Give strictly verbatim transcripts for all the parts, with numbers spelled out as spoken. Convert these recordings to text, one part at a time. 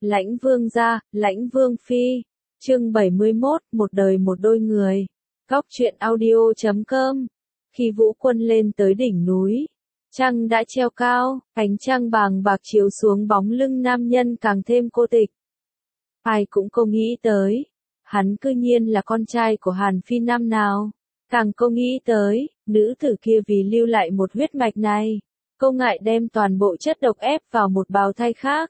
Lãnh Vương gia, Lãnh Vương phi. Chương bảy mươi mốt, một đời một đôi người. Góc truyện audio chấm com. Khi Vũ Quân lên tới đỉnh núi, trăng đã treo cao, ánh trăng bàng bạc chiếu xuống bóng lưng nam nhân càng thêm cô tịch. Ai cũng không nghĩ tới, hắn cư nhiên là con trai của Hàn Phi năm nào. Càng không nghĩ tới, nữ tử kia vì lưu lại một huyết mạch này, cô ngại đem toàn bộ chất độc ép vào một bào thai khác.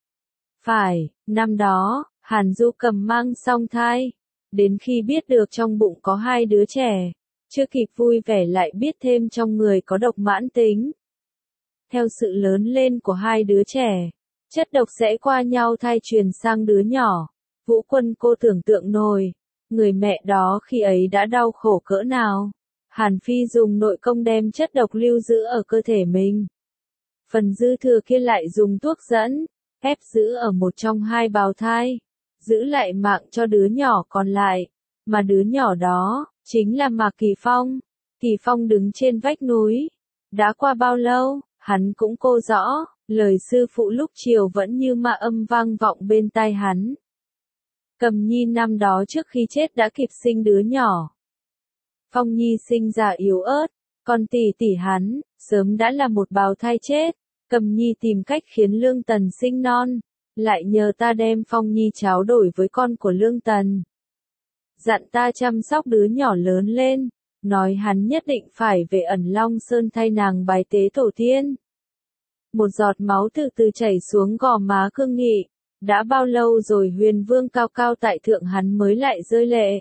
Phải, năm đó, Hàn Du Cầm mang song thai, đến khi biết được trong bụng có hai đứa trẻ, chưa kịp vui vẻ lại biết thêm trong người có độc mãn tính. Theo sự lớn lên của hai đứa trẻ, chất độc sẽ qua nhau thai truyền sang đứa nhỏ. Vũ Quân cô tưởng tượng nổi, người mẹ đó khi ấy đã đau khổ cỡ nào. Hàn Phi dùng nội công đem chất độc lưu giữ ở cơ thể mình. Phần dư thừa kia lại dùng thuốc dẫn, ép giữ ở một trong hai bào thai, giữ lại mạng cho đứa nhỏ còn lại. Mà đứa nhỏ đó, chính là Mạc Kỳ Phong. Kỳ Phong đứng trên vách núi. Đã qua bao lâu, hắn cũng cô rõ, lời sư phụ lúc chiều vẫn như ma âm vang vọng bên tai hắn. Cầm Nhi năm đó trước khi chết đã kịp sinh đứa nhỏ. Phong Nhi sinh ra yếu ớt, còn tỷ tỷ hắn, sớm đã là một bào thai chết. Cầm Nhi tìm cách khiến Lương Tần sinh non, lại nhờ ta đem Phong Nhi tráo đổi với con của Lương Tần. Dặn ta chăm sóc đứa nhỏ lớn lên, nói hắn nhất định phải về Ẩn Long Sơn thay nàng bái tế tổ tiên. Một giọt máu từ từ chảy xuống gò má cương nghị. Đã bao lâu rồi Huyền Vương cao cao tại thượng hắn mới lại rơi lệ.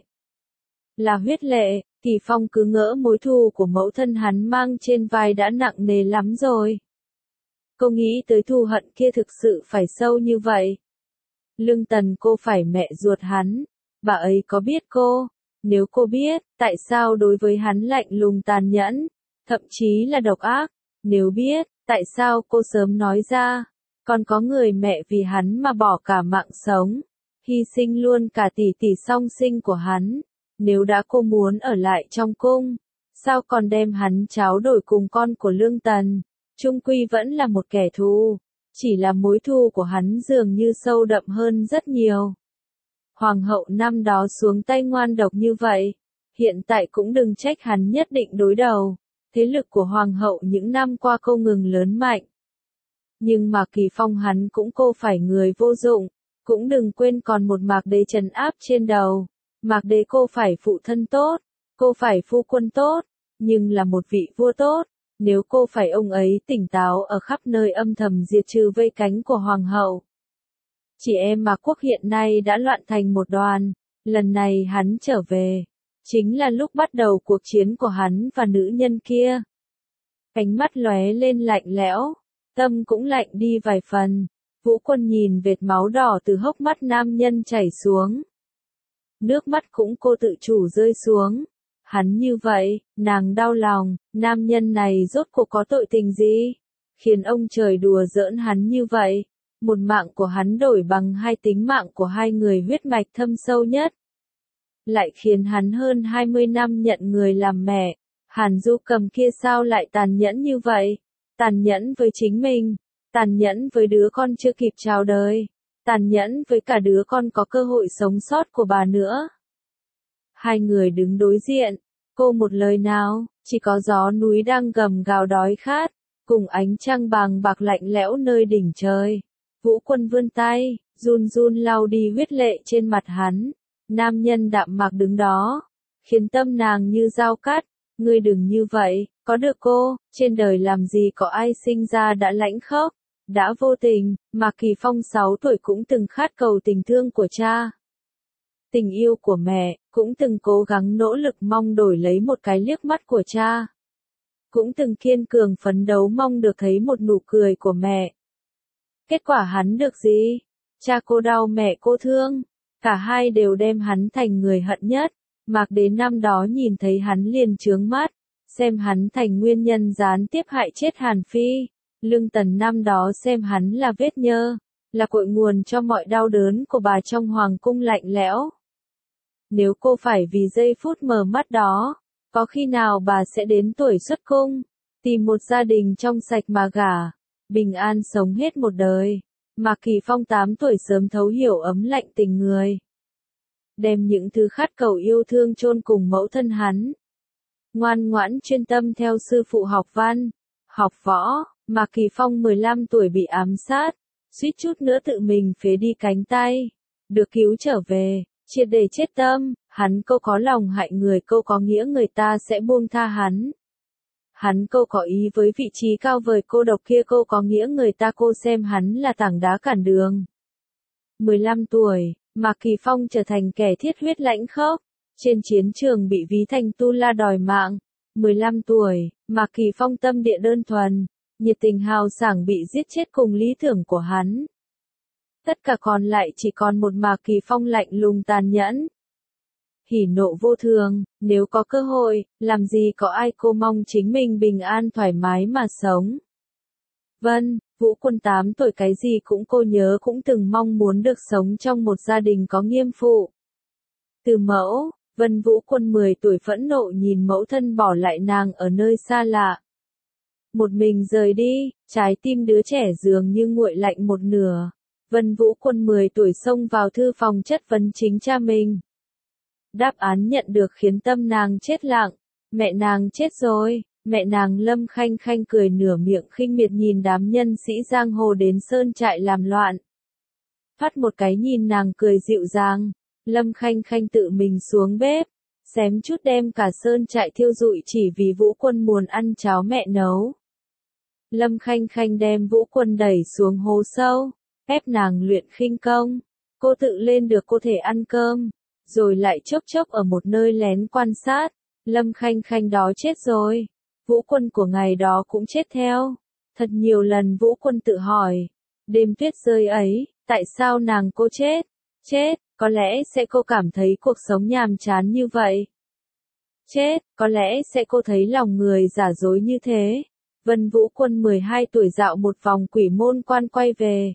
Là huyết lệ, Kỳ Phong cứ ngỡ mối thù của mẫu thân hắn mang trên vai đã nặng nề lắm rồi. Cô nghĩ tới thù hận kia thực sự phải sâu như vậy. Lương Tần cô phải mẹ ruột hắn, bà ấy có biết cô? Nếu cô biết, tại sao đối với hắn lạnh lùng tàn nhẫn, thậm chí là độc ác? Nếu biết, tại sao cô sớm nói ra? Còn có người mẹ vì hắn mà bỏ cả mạng sống, hy sinh luôn cả tỷ tỷ song sinh của hắn. Nếu đã cô muốn ở lại trong cung, sao còn đem hắn tráo đổi cùng con của Lương Tần? Chung quy vẫn là một kẻ thù, chỉ là mối thù của hắn dường như sâu đậm hơn rất nhiều. Hoàng hậu năm đó xuống tay ngoan độc như vậy, hiện tại cũng đừng trách hắn nhất định đối đầu. Thế lực của hoàng hậu những năm qua không ngừng lớn mạnh. Nhưng mà Kỳ Phong hắn cũng cô phải người vô dụng, cũng đừng quên còn một Mạc Đế trấn áp trên đầu. Mạc Đế cô phải phụ thân tốt, cô phải phu quân tốt, nhưng là một vị vua tốt. Nếu cô phải ông ấy tỉnh táo ở khắp nơi âm thầm diệt trừ vây cánh của hoàng hậu. Chị em Mạc Quốc hiện nay đã loạn thành một đoàn, lần này hắn trở về, chính là lúc bắt đầu cuộc chiến của hắn và nữ nhân kia. Ánh mắt lóe lên lạnh lẽo, tâm cũng lạnh đi vài phần. Vũ Quân nhìn vệt máu đỏ từ hốc mắt nam nhân chảy xuống. Nước mắt cũng cô tự chủ rơi xuống. Hắn như vậy, nàng đau lòng, nam nhân này rốt cuộc có tội tình gì? Khiến ông trời đùa giỡn hắn như vậy. Một mạng của hắn đổi bằng hai tính mạng của hai người huyết mạch thâm sâu nhất. Lại khiến hắn hơn hai mươi năm nhận người làm mẹ. Hàn Du Cầm kia sao lại tàn nhẫn như vậy? Tàn nhẫn với chính mình, tàn nhẫn với đứa con chưa kịp chào đời, tàn nhẫn với cả đứa con có cơ hội sống sót của bà nữa. Hai người đứng đối diện, cô một lời nào, chỉ có gió núi đang gầm gào đói khát, cùng ánh trăng bàng bạc lạnh lẽo nơi đỉnh trời. Vũ Quân vươn tay, run run lau đi huyết lệ trên mặt hắn. Nam nhân đạm mạc đứng đó, khiến tâm nàng như dao cắt. Ngươi đừng như vậy, có được cô, trên đời làm gì có ai sinh ra đã lãnh khốc, đã vô tình. Mạc Kỳ Phong sáu tuổi cũng từng khát cầu tình thương của cha, tình yêu của mẹ, cũng từng cố gắng nỗ lực mong đổi lấy một cái liếc mắt của cha, cũng từng kiên cường phấn đấu mong được thấy một nụ cười của mẹ. Kết quả hắn được gì? Cha cô đau mẹ cô thương, cả hai đều đem hắn thành người hận nhất. Mạc Đế năm đó nhìn thấy hắn liền trướng mắt, xem hắn thành nguyên nhân gián tiếp hại chết Hàn Phi. Lương Tần năm đó xem hắn là vết nhơ, là cội nguồn cho mọi đau đớn của bà trong hoàng cung lạnh lẽo. Nếu cô phải vì giây phút mờ mắt đó, có khi nào bà sẽ đến tuổi xuất cung, tìm một gia đình trong sạch mà gả, bình an sống hết một đời. Mạc Kỳ Phong tám tuổi sớm thấu hiểu ấm lạnh tình người. Đem những thứ khát cầu yêu thương chôn cùng mẫu thân hắn. Ngoan ngoãn chuyên tâm theo sư phụ học văn, học võ, Mạc Kỳ Phong mười lăm tuổi bị ám sát, suýt chút nữa tự mình phế đi cánh tay. Được cứu trở về, triệt để chết tâm, hắn câu có lòng hại người, câu có nghĩa người ta sẽ buông tha hắn. Hắn câu có ý với vị trí cao vời cô độc kia, câu có nghĩa người ta cô xem hắn là tảng đá cản đường. mười lăm tuổi, Mạc Kỳ Phong trở thành kẻ thiết huyết lãnh khốc, trên chiến trường bị ví thành tu la đòi mạng. mười lăm tuổi, Mạc Kỳ Phong tâm địa đơn thuần, nhiệt tình hào sảng bị giết chết cùng lý tưởng của hắn. Tất cả còn lại chỉ còn một Mạc Kỳ Phong lạnh lùng tàn nhẫn. Hỉ nộ vô thường, nếu có cơ hội, làm gì có ai cô mong chính mình bình an thoải mái mà sống. Vân, Vũ Quân tám tuổi cái gì cũng cô nhớ cũng từng mong muốn được sống trong một gia đình có nghiêm phụ. Từ mẫu, Vân Vũ Quân mười tuổi phẫn nộ nhìn mẫu thân bỏ lại nàng ở nơi xa lạ. Một mình rời đi, trái tim đứa trẻ dường như nguội lạnh một nửa. Vân Vũ Quân mười tuổi xông vào thư phòng chất vấn chính cha mình. Đáp án nhận được khiến tâm nàng chết lặng. Mẹ nàng chết rồi. Mẹ nàng Lâm Khanh Khanh cười nửa miệng khinh miệt nhìn đám nhân sĩ giang hồ đến sơn trại làm loạn. Phát một cái nhìn nàng cười dịu dàng. Lâm Khanh Khanh tự mình xuống bếp, xém chút đem cả sơn trại thiêu rụi chỉ vì Vũ Quân muốn ăn cháo mẹ nấu. Lâm Khanh Khanh đem Vũ Quân đẩy xuống hố sâu, ép nàng luyện khinh công. Cô tự lên được cô thể ăn cơm, rồi lại chốc chốc ở một nơi lén quan sát. Lâm Khanh Khanh đó chết rồi. Vũ Quân của ngày đó cũng chết theo. Thật nhiều lần Vũ Quân tự hỏi, đêm tuyết rơi ấy, tại sao nàng cô chết? Chết, có lẽ sẽ cô cảm thấy cuộc sống nhàm chán như vậy. Chết, có lẽ sẽ cô thấy lòng người giả dối như thế. Vân Vũ Quân mười hai tuổi dạo một vòng quỷ môn quan quay về.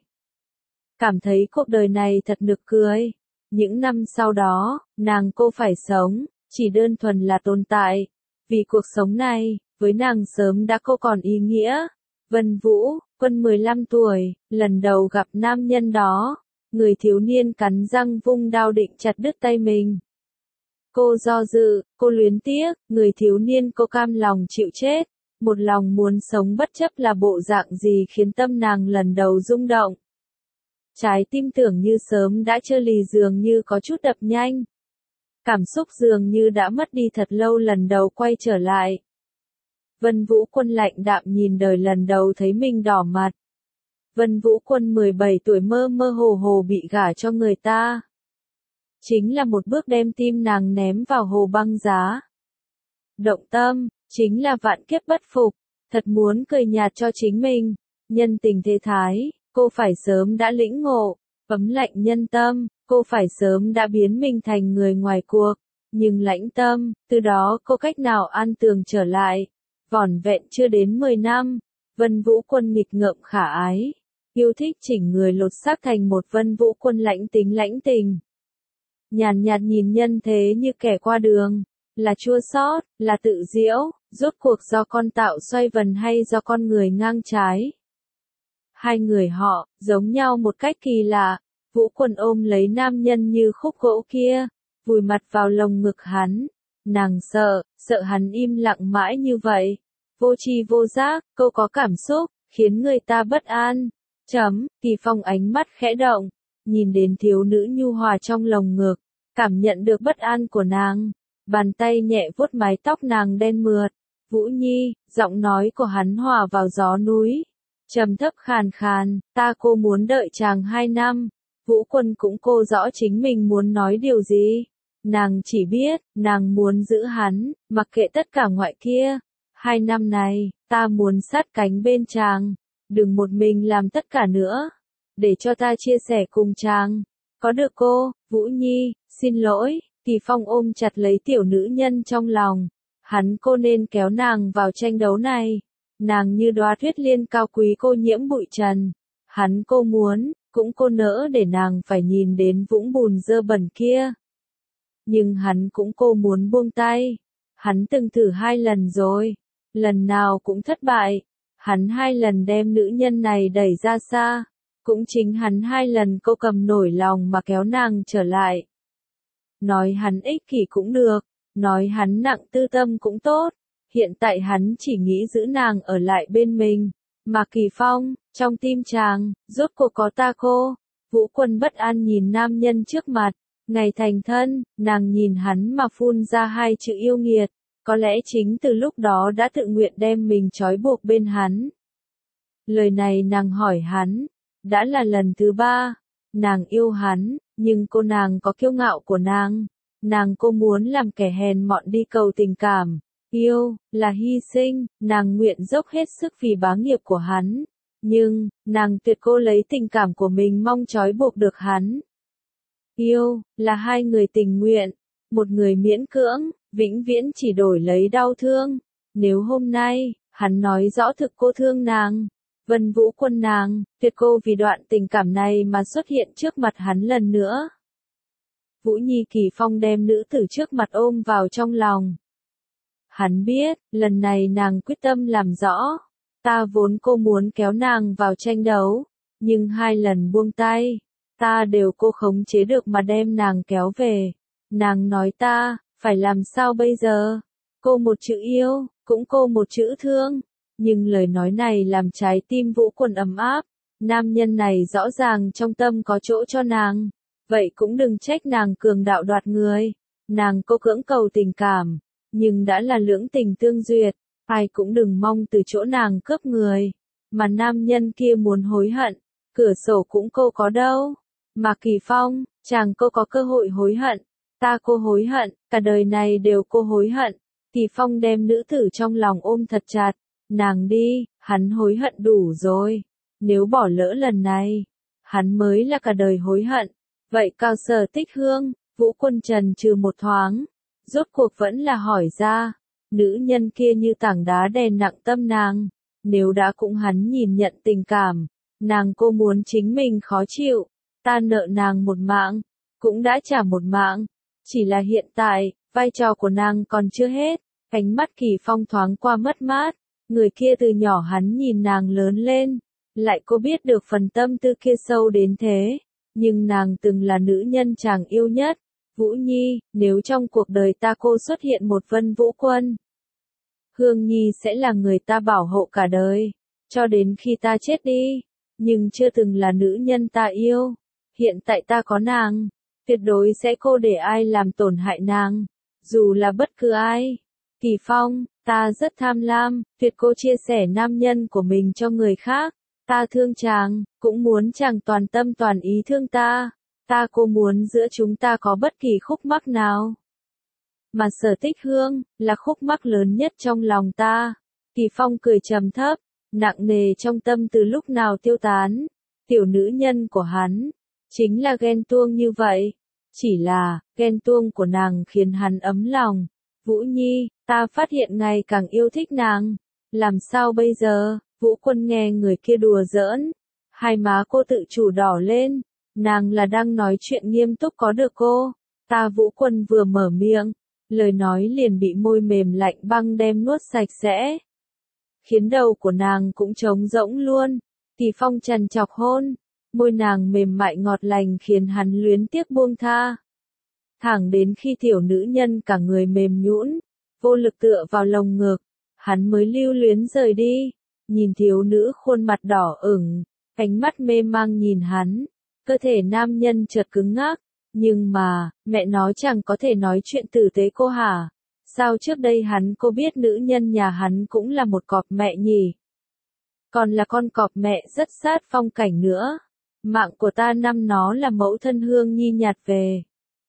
Cảm thấy cuộc đời này thật nực cười. Những năm sau đó, nàng cô phải sống, chỉ đơn thuần là tồn tại. Vì cuộc sống này, với nàng sớm đã cô còn ý nghĩa. Vân Vũ, Quân mười lăm tuổi, lần đầu gặp nam nhân đó. Người thiếu niên cắn răng vung đao định chặt đứt tay mình. Cô do dự, cô luyến tiếc, người thiếu niên cô cam lòng chịu chết. Một lòng muốn sống bất chấp là bộ dạng gì khiến tâm nàng lần đầu rung động. Trái tim tưởng như sớm đã trơ lì dường như có chút đập nhanh. Cảm xúc dường như đã mất đi thật lâu lần đầu quay trở lại. Vân Vũ Quân lạnh đạm nhìn đời lần đầu thấy mình đỏ mặt. Vân Vũ Quân mười bảy tuổi mơ mơ hồ hồ bị gả cho người ta. Chính là một bước đem tim nàng ném vào hồ băng giá. Động tâm, chính là vạn kiếp bất phục, thật muốn cười nhạt cho chính mình. Nhân tình thế thái, cô phải sớm đã lĩnh ngộ, ấm lạnh nhân tâm, cô phải sớm đã biến mình thành người ngoài cuộc. Nhưng lãnh tâm, từ đó cô cách nào an tường trở lại. Vỏn vẹn chưa đến mười năm, Vân Vũ Quân nghịch ngợm khả ái. Yêu thích chỉnh người lột xác thành một Vân Vũ Quân lãnh tính lãnh tình. Nhàn nhạt nhìn nhân thế như kẻ qua đường, là chua xót, là tự giễu, rốt cuộc do con tạo xoay vần hay do con người ngang trái. Hai người họ, giống nhau một cách kỳ lạ, Vũ Quân ôm lấy nam nhân như khúc gỗ kia, vùi mặt vào lồng ngực hắn. Nàng sợ, sợ hắn im lặng mãi như vậy. Vô tri vô giác, câu có cảm xúc, khiến người ta bất an. Chấm, Kỳ Phong ánh mắt khẽ động, nhìn đến thiếu nữ nhu hòa trong lồng ngực, cảm nhận được bất an của nàng. Bàn tay nhẹ vuốt mái tóc nàng đen mượt. Vũ Nhi, giọng nói của hắn hòa vào gió núi. Trầm thấp khàn khàn, ta cô muốn đợi chàng hai năm. Vũ Quân cũng cô rõ chính mình muốn nói điều gì. Nàng chỉ biết, nàng muốn giữ hắn, mặc kệ tất cả ngoại kia. Hai năm này, ta muốn sát cánh bên chàng. Đừng một mình làm tất cả nữa. Để cho ta chia sẻ cùng chàng. Có được cô, Vũ Nhi, xin lỗi. Kỳ Phong ôm chặt lấy tiểu nữ nhân trong lòng. Hắn cô nên kéo nàng vào tranh đấu này. Nàng như đóa tuyết liên cao quý cô nhiễm bụi trần. Hắn cô muốn, cũng cô nỡ để nàng phải nhìn đến vũng bùn dơ bẩn kia. Nhưng hắn cũng cô muốn buông tay. Hắn từng thử hai lần rồi. Lần nào cũng thất bại. Hắn hai lần đem nữ nhân này đẩy ra xa. Cũng chính hắn hai lần cô cầm nổi lòng mà kéo nàng trở lại. Nói hắn ích kỷ cũng được, nói hắn nặng tư tâm cũng tốt, hiện tại hắn chỉ nghĩ giữ nàng ở lại bên mình. Mà Kỳ Phong, trong tim chàng, rốt cuộc có ta cô. Vũ Quân bất an nhìn nam nhân trước mặt, ngày thành thân, nàng nhìn hắn mà phun ra hai chữ yêu nghiệt, có lẽ chính từ lúc đó đã tự nguyện đem mình trói buộc bên hắn. Lời này nàng hỏi hắn, đã là lần thứ ba, nàng yêu hắn, nhưng cô nàng có kiêu ngạo của nàng, nàng cô muốn làm kẻ hèn mọn đi cầu tình cảm, yêu, là hy sinh, nàng nguyện dốc hết sức vì bá nghiệp của hắn, nhưng, nàng tuyệt cô lấy tình cảm của mình mong trói buộc được hắn. Yêu, là hai người tình nguyện, một người miễn cưỡng, vĩnh viễn chỉ đổi lấy đau thương. Nếu hôm nay, hắn nói rõ thực cô thương nàng, Vân Vũ Quân nàng, tuyệt cô vì đoạn tình cảm này mà xuất hiện trước mặt hắn lần nữa. Vũ Nhi Kỳ Phong đem nữ tử trước mặt ôm vào trong lòng. Hắn biết, lần này nàng quyết tâm làm rõ. Ta vốn cô muốn kéo nàng vào tranh đấu, nhưng hai lần buông tay, ta đều cô khống chế được mà đem nàng kéo về. Nàng nói ta, phải làm sao bây giờ? Cô một chữ yêu, cũng cô một chữ thương. Nhưng lời nói này làm trái tim Vũ Quân ấm áp. Nam nhân này rõ ràng trong tâm có chỗ cho nàng. Vậy cũng đừng trách nàng cường đạo đoạt người. Nàng cô cưỡng cầu tình cảm, nhưng đã là lưỡng tình tương duyệt. Ai cũng đừng mong từ chỗ nàng cướp người. Mà nam nhân kia muốn hối hận, cửa sổ cũng cô có đâu. Mà Kỳ Phong, chàng cô có cơ hội hối hận. Ta cô hối hận, cả đời này đều cô hối hận. Kỳ Phong đem nữ tử trong lòng ôm thật chặt. Nàng đi, hắn hối hận đủ rồi. Nếu bỏ lỡ lần này, hắn mới là cả đời hối hận. Vậy Cao Sở Tích Hương, Vũ Quân trần trừ một thoáng. Rốt cuộc vẫn là hỏi ra. Nữ nhân kia như tảng đá đè nặng tâm nàng. Nếu đã cũng hắn nhìn nhận tình cảm, nàng cô muốn chính mình khó chịu. Ta nợ nàng một mạng, cũng đã trả một mạng. Chỉ là hiện tại, vai trò của nàng còn chưa hết. Ánh mắt Kỳ Phong thoáng qua mất mát. Người kia từ nhỏ hắn nhìn nàng lớn lên. Lại cô biết được phần tâm tư kia sâu đến thế. Nhưng nàng từng là nữ nhân chàng yêu nhất. Vũ Nhi, nếu trong cuộc đời ta cô xuất hiện một Vân Vũ Quân, Hương Nhi sẽ là người ta bảo hộ cả đời, cho đến khi ta chết đi. Nhưng chưa từng là nữ nhân ta yêu. Hiện tại ta có nàng, tuyệt đối sẽ cô để ai làm tổn hại nàng, dù là bất cứ ai. Kỳ Phong, ta rất tham lam, tuyệt cô chia sẻ nam nhân của mình cho người khác. Ta thương chàng, cũng muốn chàng toàn tâm toàn ý thương ta. Ta cô muốn giữa chúng ta có bất kỳ khúc mắc nào. Mà Sở Tích Hương, là khúc mắc lớn nhất trong lòng ta. Kỳ Phong cười trầm thấp, nặng nề trong tâm từ lúc nào tiêu tán. Tiểu nữ nhân của hắn, chính là ghen tuông như vậy. Chỉ là, ghen tuông của nàng khiến hắn ấm lòng. Vũ Nhi, ta phát hiện ngày càng yêu thích nàng. Làm sao bây giờ? Vũ Quân nghe người kia đùa giỡn. Hai má cô tự chủ đỏ lên. Nàng là đang nói chuyện nghiêm túc có được cô. Ta Vũ Quân vừa mở miệng, lời nói liền bị môi mềm lạnh băng đem nuốt sạch sẽ. Khiến đầu của nàng cũng trống rỗng luôn. Kỳ Phong trằn trọc hôn. Môi nàng mềm mại ngọt lành khiến hắn luyến tiếc buông tha. Thẳng đến khi tiểu nữ nhân cả người mềm nhũn, vô lực tựa vào lồng ngực, hắn mới lưu luyến rời đi. Nhìn thiếu nữ khuôn mặt đỏ ửng, ánh mắt mê mang nhìn hắn, cơ thể nam nhân chợt cứng ngắc. Nhưng mà, mẹ nói chẳng có thể nói chuyện tử tế cô hả? Sao trước đây hắn cô biết nữ nhân nhà hắn cũng là một cọp mẹ nhỉ? Còn là con cọp mẹ rất sát phong cảnh nữa. Mạng của ta năm nó là mẫu thân Hương Nhi nhặt về.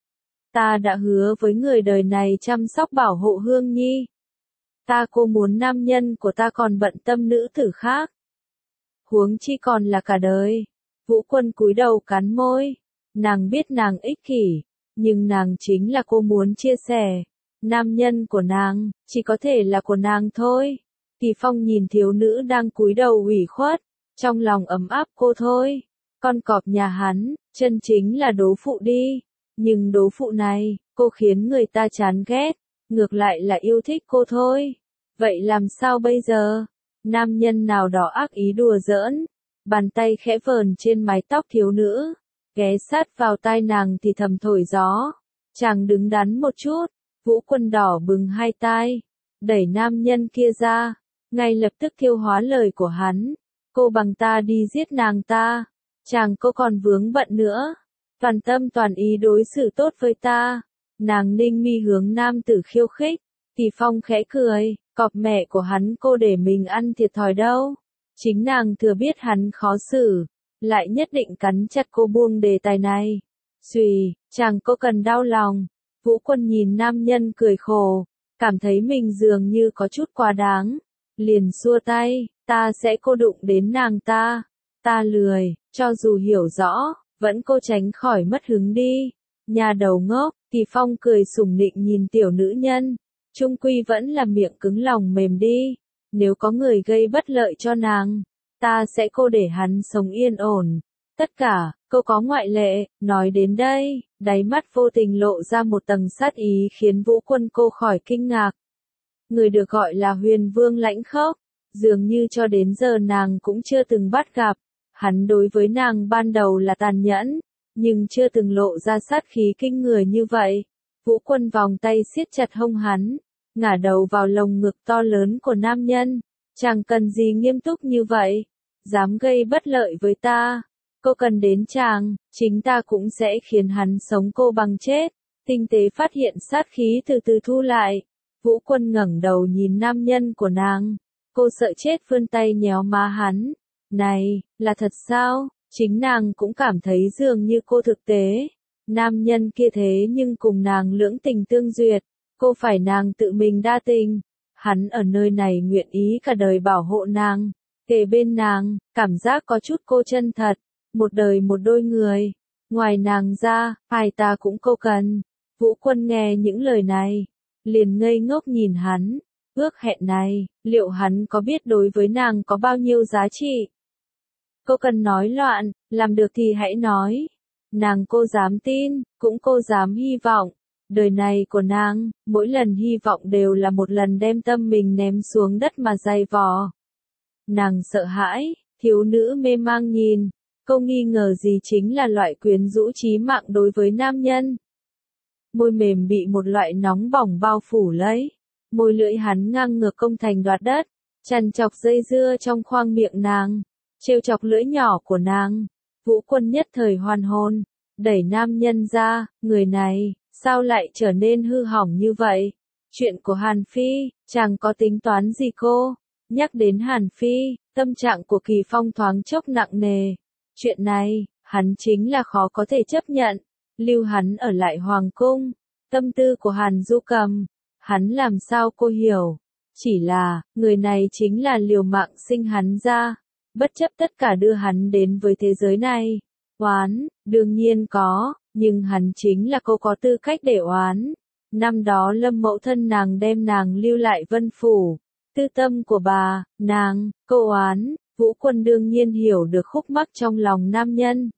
Ta đã hứa với người đời này chăm sóc bảo hộ Hương Nhi. Ta cô muốn nam nhân của ta còn bận tâm nữ tử khác. Huống chi còn là cả đời. Vũ Quân cúi đầu cắn môi. Nàng biết nàng ích kỷ, nhưng nàng chính là cô muốn chia sẻ. Nam nhân của nàng, chỉ có thể là của nàng thôi. Kỳ Phong nhìn thiếu nữ đang cúi đầu ủy khuất, trong lòng ấm áp cô thôi. Con cọp nhà hắn, chân chính là đố phụ đi. Nhưng đố phụ này, cô khiến người ta chán ghét, ngược lại là yêu thích cô thôi. Vậy làm sao bây giờ? Nam nhân nào đó ác ý đùa giỡn. bàn tay khẽ vờn trên mái tóc thiếu nữ, ghé sát vào tai nàng thì thầm thổi gió. Chàng đứng đắn một chút, Vũ Quân đỏ bừng hai tai, đẩy nam nhân kia ra, ngay lập tức thiêu hóa lời của hắn. Cô bằng ta đi giết nàng ta, chàng cô còn vướng bận nữa, toàn tâm toàn ý đối xử tốt với ta. Nàng ninh mi hướng nam tử khiêu khích, Kỳ Phong khẽ cười, cọp mẹ của hắn cô để mình ăn thiệt thòi đâu. Chính nàng thừa biết hắn khó xử, lại nhất định cắn chặt cô buông đề tài này. Xùy, chàng cô cần đau lòng. Vũ Quân nhìn nam nhân cười khổ, cảm thấy mình dường như có chút quá đáng, liền xua tay, ta sẽ cô đụng đến nàng ta, ta lười, cho dù hiểu rõ, vẫn cô tránh khỏi mất hứng đi. Nhà đầu ngốc, Kỳ Phong cười sủng nịnh nhìn tiểu nữ nhân, chung quy vẫn là miệng cứng lòng mềm đi, nếu có người gây bất lợi cho nàng, ta sẽ cô để hắn sống yên ổn. Tất cả, cô có ngoại lệ. Nói đến đây, đáy mắt vô tình lộ ra một tầng sát ý khiến Vũ Quân cô khỏi kinh ngạc. Người được gọi là Huyền Vương Lãnh Khốc, dường như cho đến giờ nàng cũng chưa từng bắt gặp. Hắn đối với nàng ban đầu là tàn nhẫn, nhưng chưa từng lộ ra sát khí kinh người như vậy. Vũ Quân vòng tay siết chặt hông hắn, ngả đầu vào lồng ngực to lớn của nam nhân. Chàng cần gì nghiêm túc như vậy? Dám gây bất lợi với ta? Cô cần đến chàng, chính ta cũng sẽ khiến hắn sống cô bằng chết. Tinh tế phát hiện sát khí từ từ thu lại. Vũ Quân ngẩng đầu nhìn nam nhân của nàng. Cô sợ chết vươn tay nhéo má hắn. Này, là thật sao? Chính nàng cũng cảm thấy dường như cô thực tế. Nam nhân kia thế nhưng cùng nàng lưỡng tình tương duyệt. Cô phải nàng tự mình đa tình. Hắn ở nơi này nguyện ý cả đời bảo hộ nàng. Kề bên nàng, cảm giác có chút cô chân thật. Một đời một đôi người. Ngoài nàng ra, ai ta cũng cô cần. Vũ Quân nghe những lời này, liền ngây ngốc nhìn hắn. Ước hẹn này, liệu hắn có biết đối với nàng có bao nhiêu giá trị? Cô cần nói loạn, làm được thì hãy nói. Nàng cô dám tin, cũng cô dám hy vọng. Đời này của nàng, mỗi lần hy vọng đều là một lần đem tâm mình ném xuống đất mà dày vò. Nàng sợ hãi, thiếu nữ mê mang nhìn. Cô nghi ngờ gì chính là loại quyến rũ chí mạng đối với nam nhân. Môi mềm bị một loại nóng bỏng bao phủ lấy. Môi lưỡi hắn ngang ngược công thành đoạt đất, chằn chọc dây dưa trong khoang miệng nàng, trêu chọc lưỡi nhỏ của nàng. Vũ Quân nhất thời hoàn hồn, đẩy nam nhân ra, người này, sao lại trở nên hư hỏng như vậy? Chuyện của Hàn Phi, chàng có tính toán gì cô? Nhắc đến Hàn Phi, tâm trạng của Kỳ Phong thoáng chốc nặng nề. Chuyện này, hắn chính là khó có thể chấp nhận, lưu hắn ở lại Hoàng Cung. Tâm tư của Hàn Du Cầm, hắn làm sao cô hiểu? Chỉ là, người này chính là liều mạng sinh hắn ra, bất chấp tất cả đưa hắn đến với thế giới này. Oán, đương nhiên có, nhưng hắn chính là cô có tư cách để oán. Năm đó Lâm mẫu thân nàng đem nàng lưu lại Vân Phủ. Tư tâm của bà, nàng, cô oán. Vũ Quân đương nhiên hiểu được khúc mắc trong lòng nam nhân.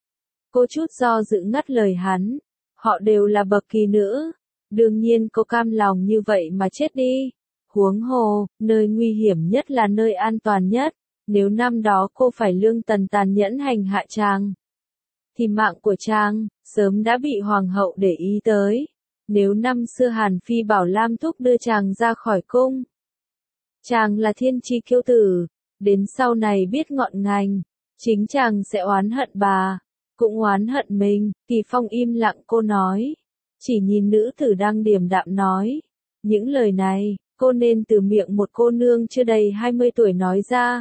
Cô chút do dự ngắt lời hắn. Họ đều là bậc kỳ nữ. Đương nhiên cô cam lòng như vậy mà chết đi. Huống hồ, nơi nguy hiểm nhất là nơi an toàn nhất. Nếu năm đó cô phải lương tần tàn nhẫn hành hạ chàng, thì mạng của chàng, sớm đã bị hoàng hậu để ý tới. Nếu năm xưa Hàn Phi bảo Lam Thúc đưa chàng ra khỏi cung, chàng là thiên chi kiêu tử, đến sau này biết ngọn ngành, chính chàng sẽ oán hận bà, cũng oán hận mình. Kỳ Phong im lặng cô nói, chỉ nhìn nữ tử đang điềm đạm nói. Những lời này, cô nên từ miệng một cô nương chưa đầy hai mươi tuổi nói ra.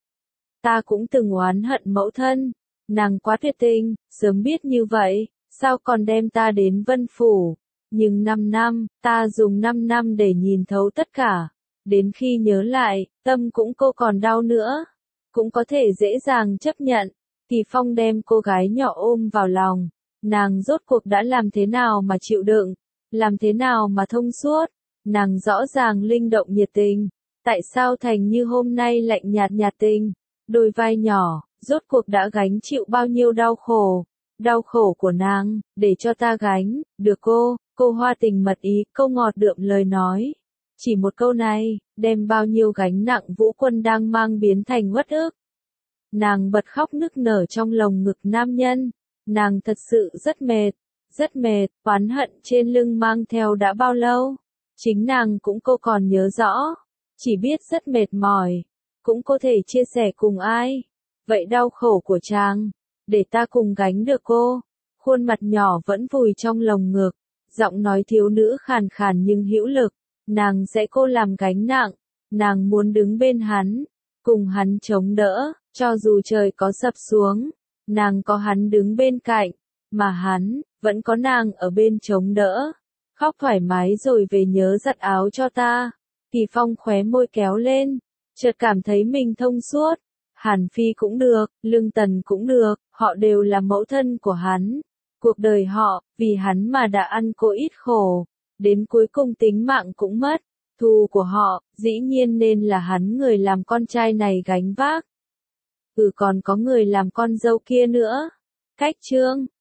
Ta cũng từng oán hận mẫu thân, nàng quá tuyệt tình, sớm biết như vậy, sao còn đem ta đến Vân Phủ. Nhưng năm năm, ta dùng năm năm để nhìn thấu tất cả. Đến khi nhớ lại, tâm cũng cô còn đau nữa. Cũng có thể dễ dàng chấp nhận. Kỳ Phong đem cô gái nhỏ ôm vào lòng. Nàng rốt cuộc đã làm thế nào mà chịu đựng? Làm thế nào mà thông suốt? Nàng rõ ràng linh động nhiệt tình. Tại sao thành như hôm nay lạnh nhạt nhạt tình? Đôi vai nhỏ, rốt cuộc đã gánh chịu bao nhiêu đau khổ? Đau khổ của nàng, để cho ta gánh, được cô, cô hoa tình mật ý, câu ngọt đượm lời nói. Chỉ một câu này, đem bao nhiêu gánh nặng Vũ Quân đang mang biến thành uất ức. Nàng bật khóc nức nở trong lồng ngực nam nhân. Nàng thật sự rất mệt, rất mệt, oán hận trên lưng mang theo đã bao lâu. Chính nàng cũng cô còn nhớ rõ, chỉ biết rất mệt mỏi, cũng có thể chia sẻ cùng ai. Vậy đau khổ của chàng, để ta cùng gánh được cô. Khuôn mặt nhỏ vẫn vùi trong lồng ngực, giọng nói thiếu nữ khàn khàn nhưng hữu lực. Nàng sẽ cô làm gánh nặng, nàng muốn đứng bên hắn, cùng hắn chống đỡ, cho dù trời có sập xuống, nàng có hắn đứng bên cạnh, mà hắn, vẫn có nàng ở bên chống đỡ. Khóc thoải mái rồi về nhớ giặt áo cho ta. Kỳ Phong khóe môi kéo lên, chợt cảm thấy mình thông suốt. Hàn Phi cũng được, Lương Tần cũng được, họ đều là mẫu thân của hắn. Cuộc đời họ, vì hắn mà đã ăn cô ít khổ, đến cuối cùng tính mạng cũng mất. Thù của họ, dĩ nhiên nên là hắn người làm con trai này gánh vác. Ừ, còn có người làm con dâu kia nữa. Cách chương